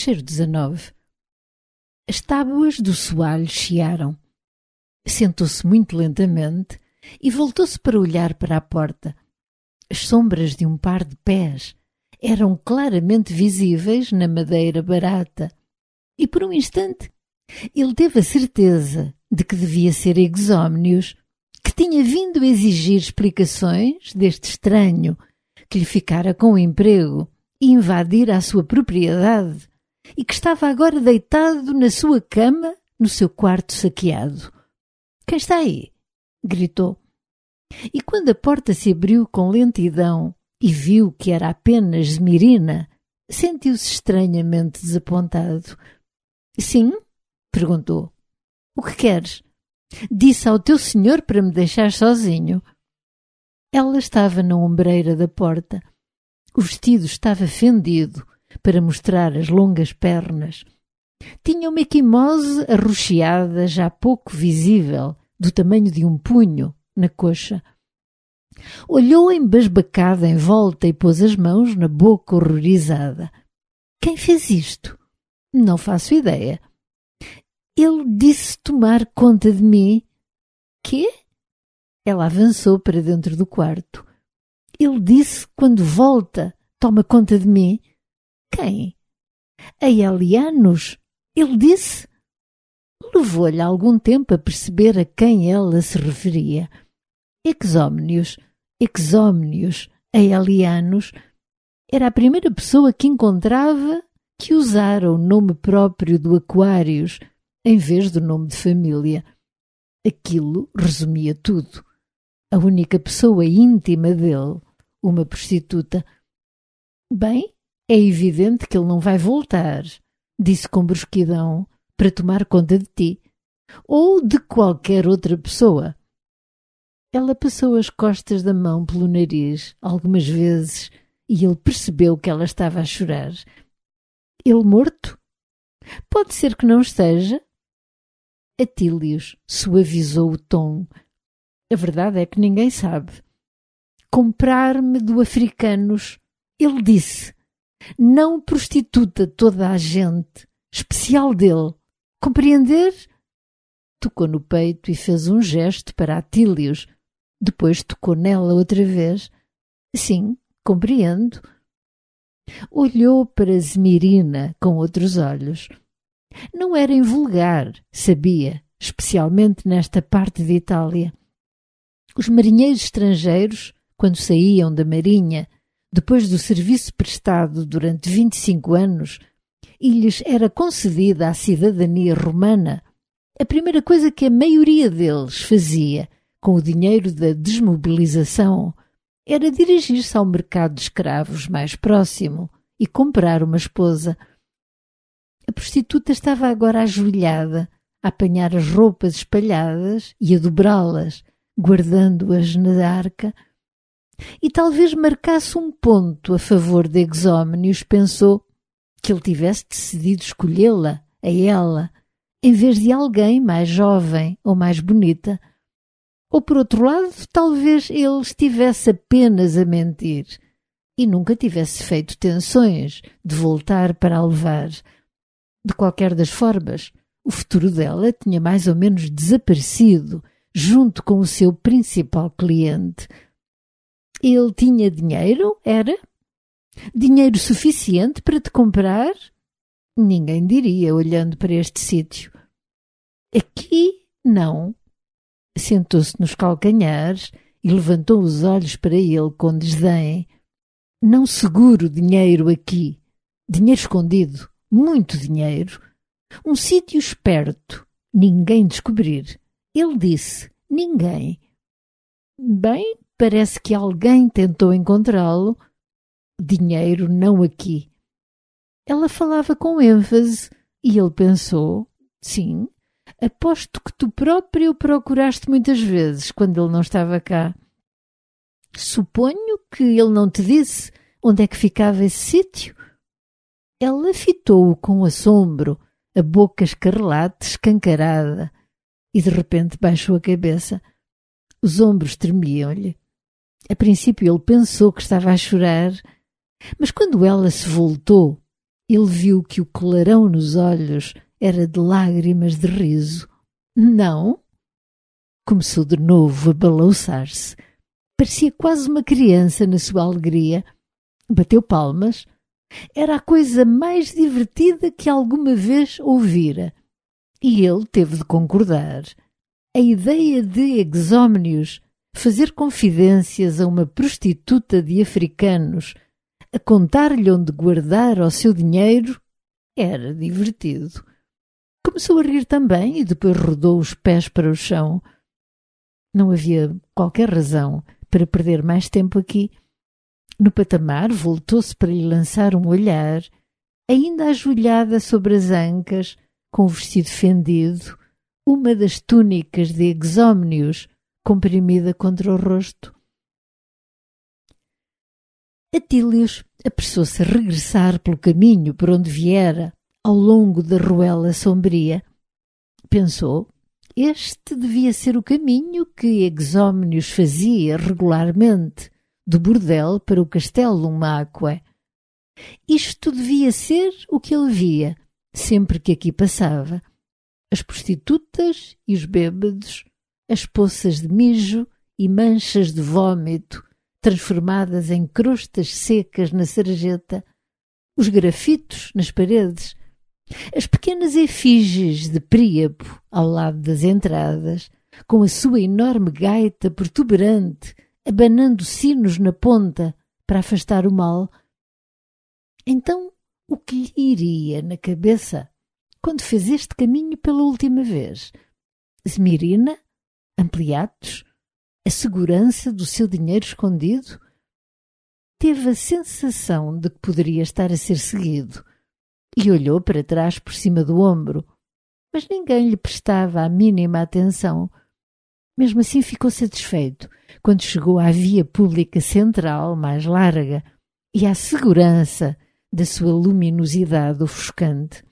cheiro 19. As tábuas do soalho chiaram. Sentou-se muito lentamente e voltou-se para olhar para a porta. As sombras de um par de pés eram claramente visíveis na madeira barata e por um instante ele teve a certeza de que devia ser Exómnios, que tinha vindo a exigir explicações deste estranho que lhe ficara com o emprego e invadir a sua propriedade e que estava agora deitado na sua cama no seu quarto saqueado. «Quem está aí?» gritou. E quando a porta se abriu com lentidão e viu que era apenas Zmirina, sentiu-se estranhamente desapontado. «Sim?» perguntou. «O que queres? Disse ao teu senhor para me deixar sozinho.» Ela estava na ombreira da porta. O vestido estava fendido para mostrar as longas pernas. Tinha uma equimose arroxeada já pouco visível, do tamanho de um punho, na coxa. Olhou embasbacada em volta e pôs as mãos na boca horrorizada. «Quem fez isto?» «Não faço ideia.» «Ele disse tomar conta de mim.» «Quê?» Ela avançou para dentro do quarto. «Ele disse quando volta, toma conta de mim.» «Quem?» «A Elianos. Ele disse.» Levou-lhe algum tempo a perceber a quem ela se referia. Exómnios, a Elianos. Era a primeira pessoa que encontrava que usara o nome próprio do Aquários em vez do nome de família. Aquilo resumia tudo. A única pessoa íntima dele, uma prostituta. «Bem, é evidente que ele não vai voltar», disse com brusquidão, «para tomar conta de ti, ou de qualquer outra pessoa.» Ela passou as costas da mão pelo nariz algumas vezes e ele percebeu que ela estava a chorar. «Ele morto? Pode ser que não esteja.» Atílios suavizou o tom. «A verdade é que ninguém sabe. Comprar-me do Africanos. Ele disse. Não prostituta toda a gente. Especial dele. Compreender?» Tocou no peito e fez um gesto para Atílios. Depois tocou nela outra vez. «Sim, compreendo.» Olhou para Zmirina com outros olhos. Não era invulgar, sabia, especialmente nesta parte de Itália. Os marinheiros estrangeiros, quando saíam da marinha, depois do serviço prestado durante 25 anos, e lhes era concedida a cidadania romana, a primeira coisa que a maioria deles fazia com o dinheiro da desmobilização era dirigir-se ao mercado de escravos mais próximo e comprar uma esposa. A prostituta estava agora ajoelhada, a apanhar as roupas espalhadas e a dobrá-las, guardando-as na arca. E talvez marcasse um ponto a favor de Exómnios, pensou, que ele tivesse decidido escolhê-la, a ela, em vez de alguém mais jovem ou mais bonita. Ou, por outro lado, talvez ele estivesse apenas a mentir e nunca tivesse feito tensões de voltar para a levar. De qualquer das formas, o futuro dela tinha mais ou menos desaparecido junto com o seu principal cliente. Ele tinha dinheiro, era? Dinheiro suficiente para te comprar? Ninguém diria, olhando para este sítio. Aqui, não. Sentou-se nos calcanhares e levantou os olhos para ele com desdém. Não seguro dinheiro aqui. Dinheiro escondido. Muito dinheiro. Um sítio esperto. Ninguém descobrir. Ele disse, ninguém. Bem, parece que alguém tentou encontrá-lo. Dinheiro não aqui. Ela falava com ênfase e ele pensou, sim, aposto que tu próprio o procuraste muitas vezes quando ele não estava cá. Suponho que ele não te disse onde é que ficava esse sítio. Ela fitou-o com assombro, a boca escarlate escancarada, e de repente baixou a cabeça. Os ombros tremiam-lhe. A princípio ele pensou que estava a chorar, mas quando ela se voltou Ele viu que o clarão nos olhos era de lágrimas de riso. Não? Começou de novo a balouçar-se. Parecia quase uma criança na sua alegria. Bateu palmas. Era a coisa mais divertida que alguma vez ouvira. E ele teve de concordar. A ideia de Exómnios fazer confidências a uma prostituta de africanos, a contar-lhe onde guardar o seu dinheiro, era divertido. Começou a rir também e depois rodou os pés para o chão. Não havia qualquer razão para perder mais tempo aqui. No patamar voltou-se para lhe lançar um olhar, ainda ajoelhada sobre as ancas, com o vestido fendido, uma das túnicas de Exómnios comprimida contra o rosto. Atílios apressou-se a regressar pelo caminho por onde viera, ao longo da ruela sombria. Pensou, este devia ser o caminho que Exómnios fazia regularmente, do bordel para o Castellum Macque. Isto devia ser o que ele via, sempre que aqui passava. As prostitutas e os bêbados, as poças de mijo e manchas de vômito, transformadas em crostas secas na sarjeta, os grafitos nas paredes, as pequenas efígies de Príapo ao lado das entradas, com a sua enorme gaita protuberante, abanando sinos na ponta para afastar o mal. Então, o que lhe iria na cabeça quando fez este caminho pela última vez? Smirina? Ampliatos? A segurança do seu dinheiro escondido? Teve a sensação de que poderia estar a ser seguido e olhou para trás por cima do ombro, mas ninguém lhe prestava a mínima atenção. Mesmo assim ficou satisfeito quando chegou à via pública central mais larga e à segurança da sua luminosidade ofuscante.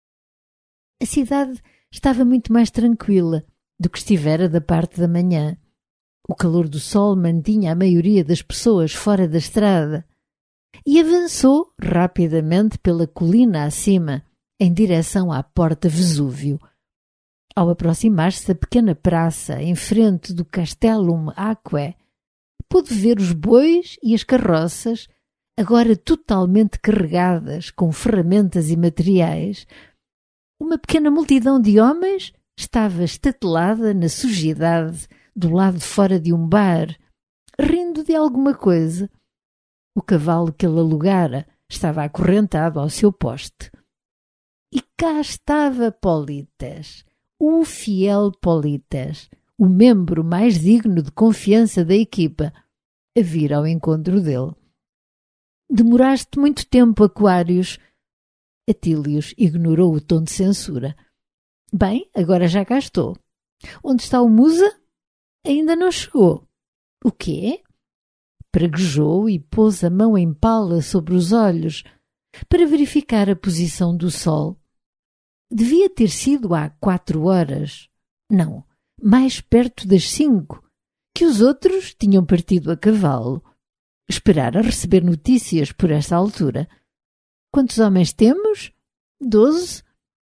A cidade estava muito mais tranquila do que estivera da parte da manhã. O calor do sol mantinha a maioria das pessoas fora da estrada e avançou rapidamente pela colina acima, em direção à Porta Vesúvio. Ao aproximar-se da pequena praça em frente do Castellum Macque, pôde ver os bois e as carroças, agora totalmente carregadas com ferramentas e materiais. Uma pequena multidão de homens estava estatelada na sujidade do lado de fora de um bar, rindo de alguma coisa. O cavalo que ele alugara estava acorrentado ao seu poste. E cá estava Politas, o fiel Politas, o membro mais digno de confiança da equipa, a vir ao encontro dele. Demoraste muito tempo, Aquários. Atílios ignorou o tom de censura. Bem, agora já cá estou. Onde está o Musa? Ainda não chegou. O quê? Praguejou e pôs a mão em pala sobre os olhos para verificar a posição do sol. Devia ter sido há 4 horas. Não, mais perto das 5, que os outros tinham partido a cavalo. Esperara receber notícias por esta altura. Quantos homens temos? 12.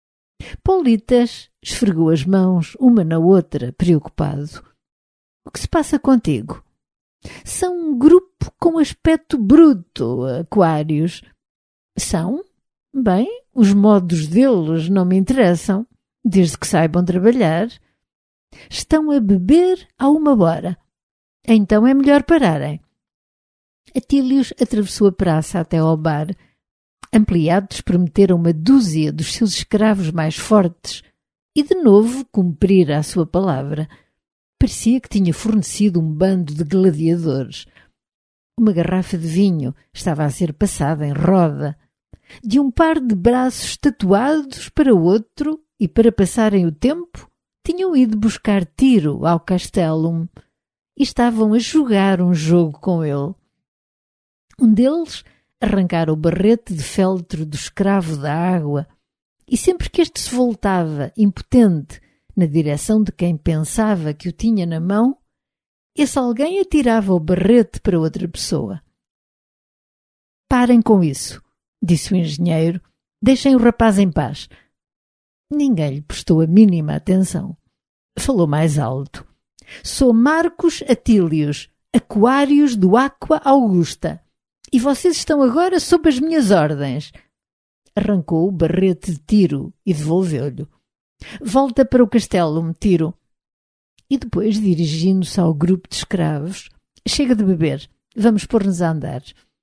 Politas esfregou as mãos uma na outra, preocupado. O que se passa contigo? São um grupo com aspecto bruto, Aquários. São? Bem, os modos deles não me interessam, desde que saibam trabalhar. Estão a beber a 1 hora. Então é melhor pararem. Atílios atravessou a praça até ao bar. Ampliados prometeram 12 dos seus escravos mais fortes e de novo cumprira a sua palavra. Parecia que tinha fornecido um bando de gladiadores. Uma garrafa de vinho estava a ser passada em roda, de um par de braços tatuados para outro, e para passarem o tempo tinham ido buscar tiro ao Castellum e estavam a jogar um jogo com ele. Um deles arrancara o barrete de feltro do escravo da água e sempre que este se voltava, impotente, na direção de quem pensava que o tinha na mão, esse alguém atirava o barrete para outra pessoa. Parem com isso, disse o engenheiro, Deixem o rapaz em paz. Ninguém lhe prestou a mínima atenção. Falou mais alto. Sou Marcos Atílios, Aquários do Aqua Augusta. E vocês estão agora sob as minhas ordens. Arrancou o barrete de Tiro e devolveu-lhe. Volta para o castelo, Tiro. E depois, dirigindo-se ao grupo de escravos, chega de beber, vamos pôr-nos a andar.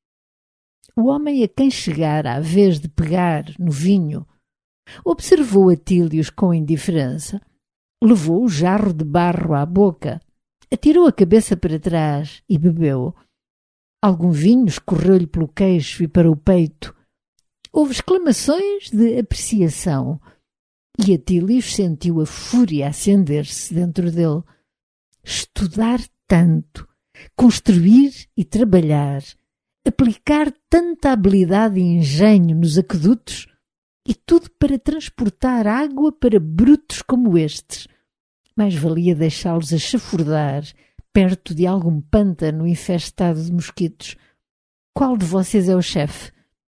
O homem a quem chegara a vez de pegar no vinho observou Atílios com indiferença, levou o jarro de barro à boca, atirou a cabeça para trás e bebeu. Algum vinho escorreu-lhe pelo queixo e para o peito. Houve exclamações de apreciação e Atílios sentiu a fúria acender-se dentro dele. Estudar tanto, construir e trabalhar, aplicar tanta habilidade e engenho nos aquedutos e tudo para transportar água para brutos como estes. Mais valia deixá-los a chafurdar perto de algum pântano infestado de mosquitos. Qual de vocês é o chefe?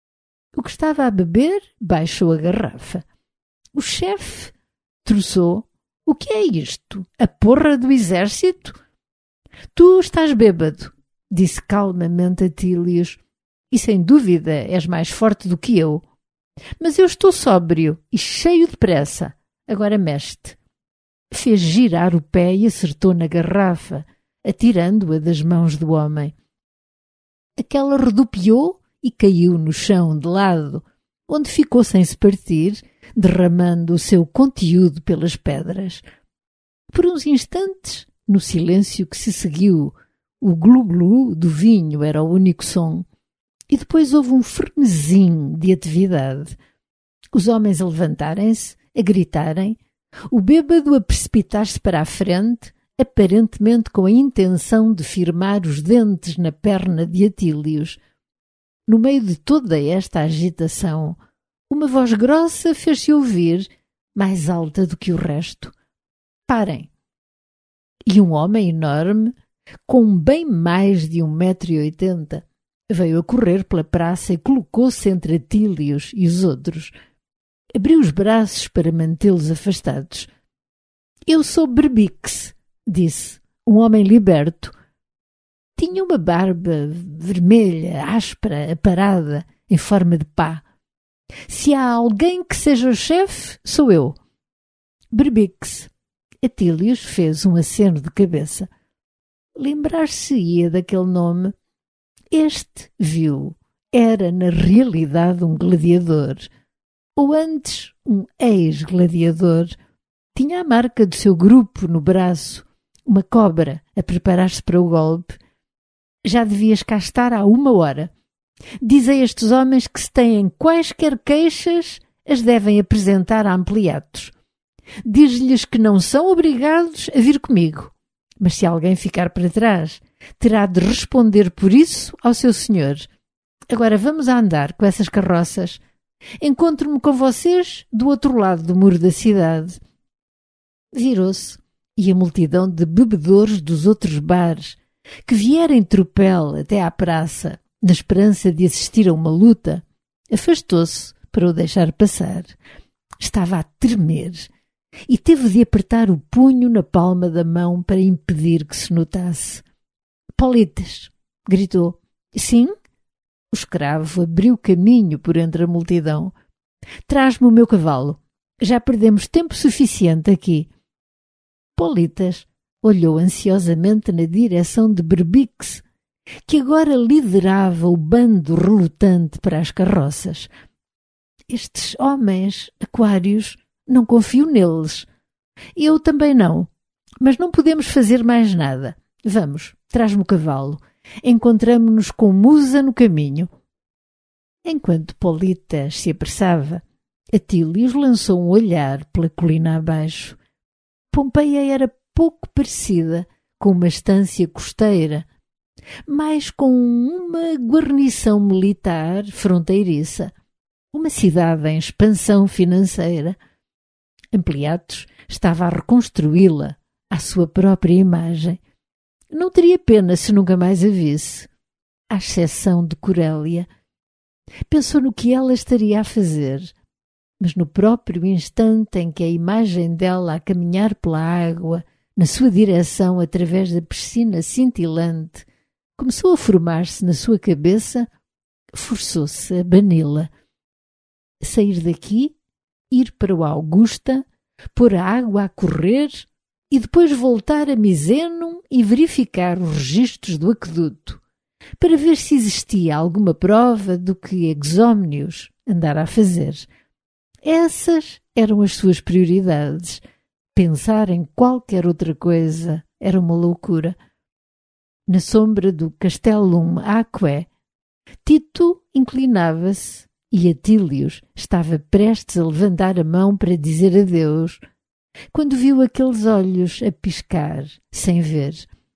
O que estava a beber baixou a garrafa. O chefe troçou. O que é isto? A porra do exército? Tu estás bêbado, disse calmamente Atílios, e sem dúvida és mais forte do que eu. Mas eu estou sóbrio e cheio de pressa. Agora mexe-te. Fez girar o pé e acertou na garrafa, atirando-a das mãos do homem. Aquela rodopiou e caiu no chão de lado, onde ficou sem se partir, derramando o seu conteúdo pelas pedras. Por uns instantes, no silêncio que se seguiu, o glu-glu do vinho era o único som, e depois houve um frenesim de atividade. Os homens a levantarem-se, a gritarem, o bêbado a precipitar-se para a frente, aparentemente com a intenção de firmar os dentes na perna de Atílios. No meio de toda esta agitação, uma voz grossa fez-se ouvir, mais alta do que o resto. Parem! E um homem enorme, com bem mais de 1,80 m, veio a correr pela praça e colocou-se entre Atílios e os outros. Abriu os braços para mantê-los afastados. Eu sou Berbix, disse, um homem liberto. Tinha uma barba vermelha, áspera, aparada, em forma de pá. Se há alguém que seja o chefe, sou eu. Berbix. Atílios fez um aceno de cabeça. Lembrar-se-ia daquele nome. Este, viu, era na realidade um gladiador, ou antes um ex-gladiador. Tinha a marca do seu grupo no braço, uma cobra a preparar-se para o golpe. Já devias cá estar há 1 hora. Diz a estes homens que se têm quaisquer queixas, as devem apresentar a Ampliatos. Diz-lhes que não são obrigados a vir comigo, mas se alguém ficar para trás, terá de responder por isso ao seu senhor. Agora vamos a andar com essas carroças. Encontro-me com vocês do outro lado do muro da cidade. Virou-se e a multidão de bebedores dos outros bares, que vieram em tropel até à praça, na esperança de assistir a uma luta, afastou-se para o deixar passar. Estava a tremer e teve de apertar o punho na palma da mão para impedir que se notasse. Politas, gritou. Sim? O escravo abriu caminho por entre a multidão. Traz-me o meu cavalo. Já perdemos tempo suficiente aqui. Politas olhou ansiosamente na direção de Berbix, que agora liderava o bando relutante para as carroças. Estes homens, Aquários, não confio neles. Eu também não. Mas não podemos fazer mais nada. Vamos, traz-me o cavalo. Encontramo-nos com Musa no caminho. Enquanto Politas se apressava, Atílios lançou um olhar pela colina abaixo. Pompeia era pouco parecida com uma estância costeira, mas com uma guarnição militar fronteiriça, uma cidade em expansão financeira. Ampliatos estava a reconstruí-la à sua própria imagem. Não teria pena se nunca mais a visse, à exceção de Corélia. Pensou no que ela estaria a fazer, mas no próprio instante em que a imagem dela a caminhar pela água, na sua direção através da piscina cintilante, começou a formar-se na sua cabeça, forçou-se a bani-la. Sair daqui, ir para o Augusta, pôr a água a correr e depois voltar a Misenum e verificar os registros do aqueduto, para ver se existia alguma prova do que Exómnios andara a fazer. Essas eram as suas prioridades. Pensar em qualquer outra coisa era uma loucura. Na sombra do Castellum Aquae, Tito inclinava-se e Atílios estava prestes a levantar a mão para dizer adeus, quando viu aqueles olhos a piscar, sem ver.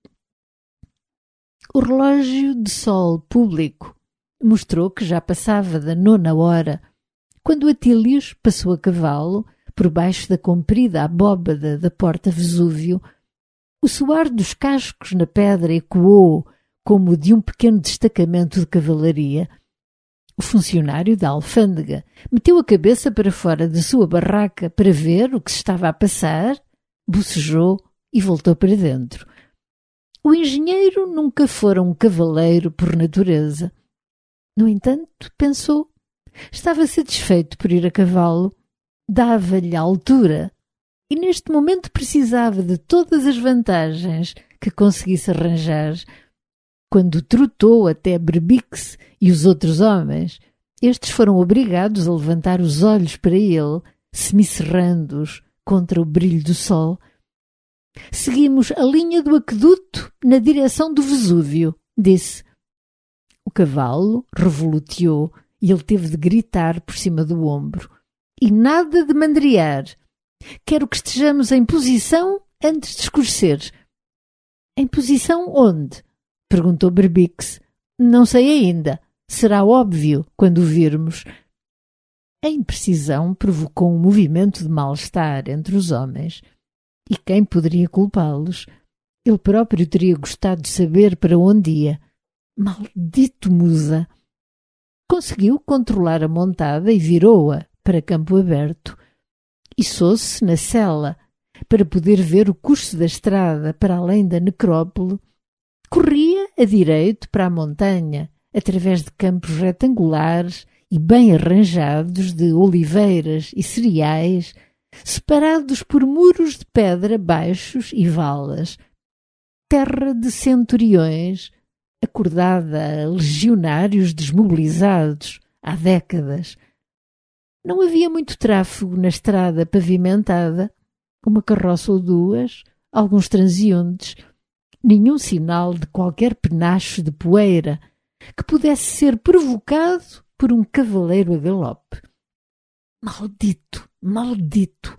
O relógio de sol público mostrou que já passava da 9ª hora, quando Atílios passou a cavalo por baixo da comprida abóbada da Porta Vesúvio. O soar dos cascos na pedra ecoou como o de um pequeno destacamento de cavalaria. O funcionário da alfândega meteu a cabeça para fora da sua barraca para ver o que se estava a passar, bocejou e voltou para dentro. O engenheiro nunca fora um cavaleiro por natureza. No entanto, pensou, estava satisfeito por ir a cavalo, dava-lhe a altura e neste momento precisava de todas as vantagens que conseguisse arranjar. Quando trotou até Berbixe e os outros homens, estes foram obrigados a levantar os olhos para ele, semicerrando-os contra o brilho do sol. Seguimos a linha do aqueduto na direção do Vesúvio, disse. O cavalo revoloteou e ele teve de gritar por cima do ombro. E nada de mandriar. Quero que estejamos em posição antes de escurecer. Em posição onde? Perguntou Berbixe. Não sei ainda. Será óbvio quando o virmos. A imprecisão provocou um movimento de mal-estar entre os homens. E quem poderia culpá-los? Ele próprio teria gostado de saber para onde ia. Maldito Musa! Conseguiu controlar a montada e virou-a para campo aberto. Içou-se na sela para poder ver o curso da estrada para além da necrópole. Corria a direito para a montanha, através de campos retangulares e bem arranjados de oliveiras e cereais, separados por muros de pedra baixos e valas. Terra de centuriões, acordada a legionários desmobilizados há décadas. Não havia muito tráfego na estrada pavimentada, uma carroça ou duas, alguns transeuntes, nenhum sinal de qualquer penacho de poeira que pudesse ser provocado por um cavaleiro a galope. Maldito, maldito!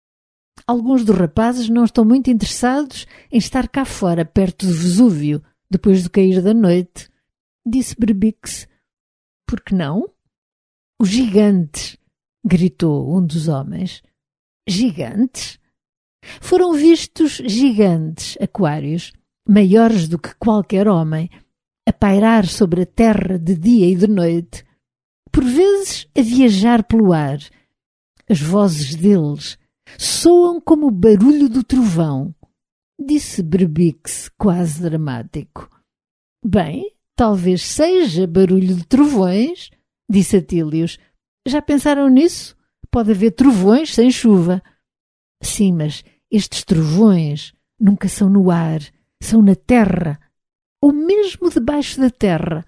Alguns dos rapazes não estão muito interessados em estar cá fora, perto do Vesúvio, depois do cair da noite, disse Berbixe. Por que não? Os gigantes! Gritou um dos homens. Gigantes? Foram vistos gigantes aquários, maiores do que qualquer homem, a pairar sobre a terra de dia e de noite, por vezes a viajar pelo ar. As vozes deles soam como o barulho do trovão, disse Berbixe, quase dramático. Bem, talvez seja barulho de trovões, disse Atílios. Já pensaram nisso? Pode haver trovões sem chuva. Sim, mas estes trovões nunca são no ar, são na terra, ou mesmo debaixo da terra.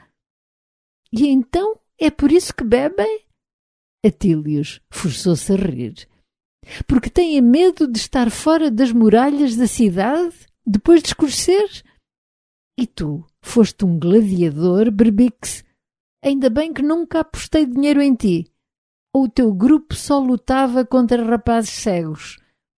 E então é por isso que bebem? Atílios forçou-se a rir. Porque têm medo de estar fora das muralhas da cidade depois de escurecer? E tu foste um gladiador, Berbixe. Ainda bem que nunca apostei dinheiro em ti. Ou o teu grupo só lutava contra rapazes cegos?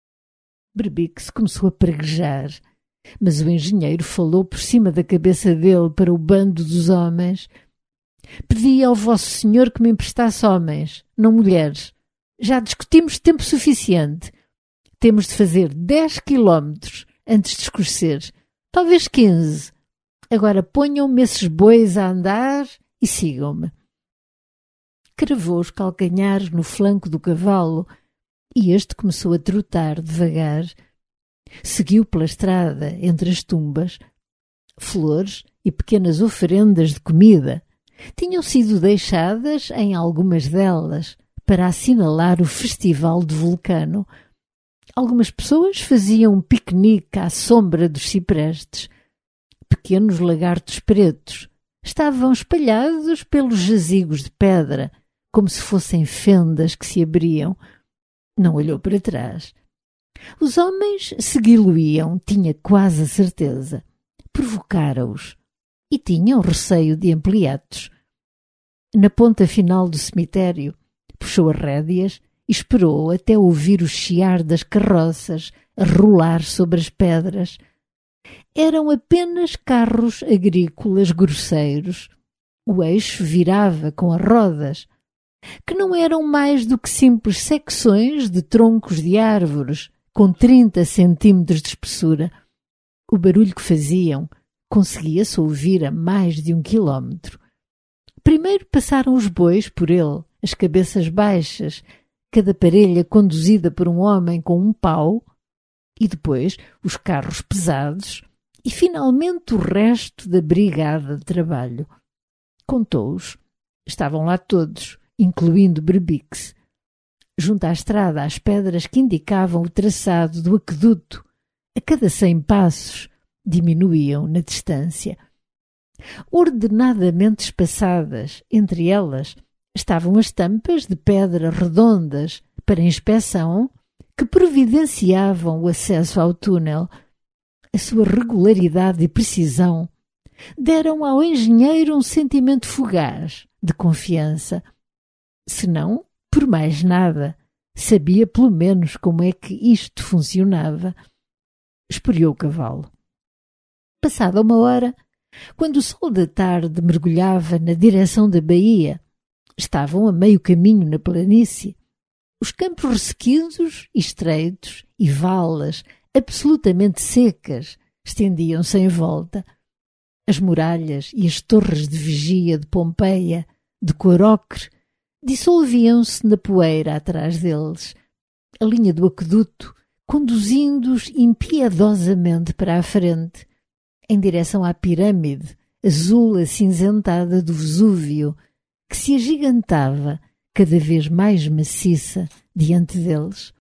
Berbixe começou a praguejar, mas o engenheiro falou por cima da cabeça dele para o bando dos homens. Pedi ao vosso senhor que me emprestasse homens, não mulheres. Já discutimos tempo suficiente. Temos de fazer 10 quilómetros antes de escurecer, talvez 15. Agora ponham-me esses bois a andar e sigam-me. cravou os calcanhares no flanco do cavalo e este começou a trotar devagar. Seguiu pela estrada entre as tumbas. Flores e pequenas oferendas de comida tinham sido deixadas em algumas delas para assinalar o festival de Vulcano. Algumas pessoas faziam um piquenique à sombra dos ciprestes. Pequenos lagartos pretos estavam espalhados pelos jazigos de pedra, como se fossem fendas que se abriam. Não olhou para trás. Os homens segui-lo-iam, tinha quase a certeza. Provocara-os e tinham receio de empleados. Na ponta final do cemitério, puxou as rédeas e esperou até ouvir o chiar das carroças a rolar sobre as pedras. Eram apenas carros agrícolas grosseiros. O eixo virava com as rodas, que não eram mais do que simples secções de troncos de árvores com 30 centímetros de espessura. O barulho que faziam conseguia-se ouvir a mais de 1 quilómetro. Primeiro passaram os bois por ele, as cabeças baixas, cada parelha conduzida por um homem com um pau, e depois os carros pesados, e finalmente o resto da brigada de trabalho. Contou-os. Estavam lá todos, incluindo Berbice. Junto à estrada, as pedras que indicavam o traçado do aqueduto, a cada 100 passos, diminuíam na distância. Ordenadamente espaçadas, entre elas, estavam as tampas de pedra redondas para inspeção que providenciavam o acesso ao túnel. A sua regularidade e precisão deram ao engenheiro um sentimento fugaz de confiança. Se não, por mais nada, sabia pelo menos como é que isto funcionava. Esporeou o cavalo. Passada 1 hora, quando o sol da tarde mergulhava na direção da baía, estavam a meio caminho na planície. Os campos ressequidos e estreitos e valas absolutamente secas estendiam-se em volta. As muralhas e as torres de vigia de Pompeia, de cor ocre, dissolviam-se na poeira atrás deles. A linha do aqueduto conduzindo-os impiedosamente para a frente, em direção à pirâmide azul acinzentada do Vesúvio, que se agigantava cada vez mais maciça diante deles.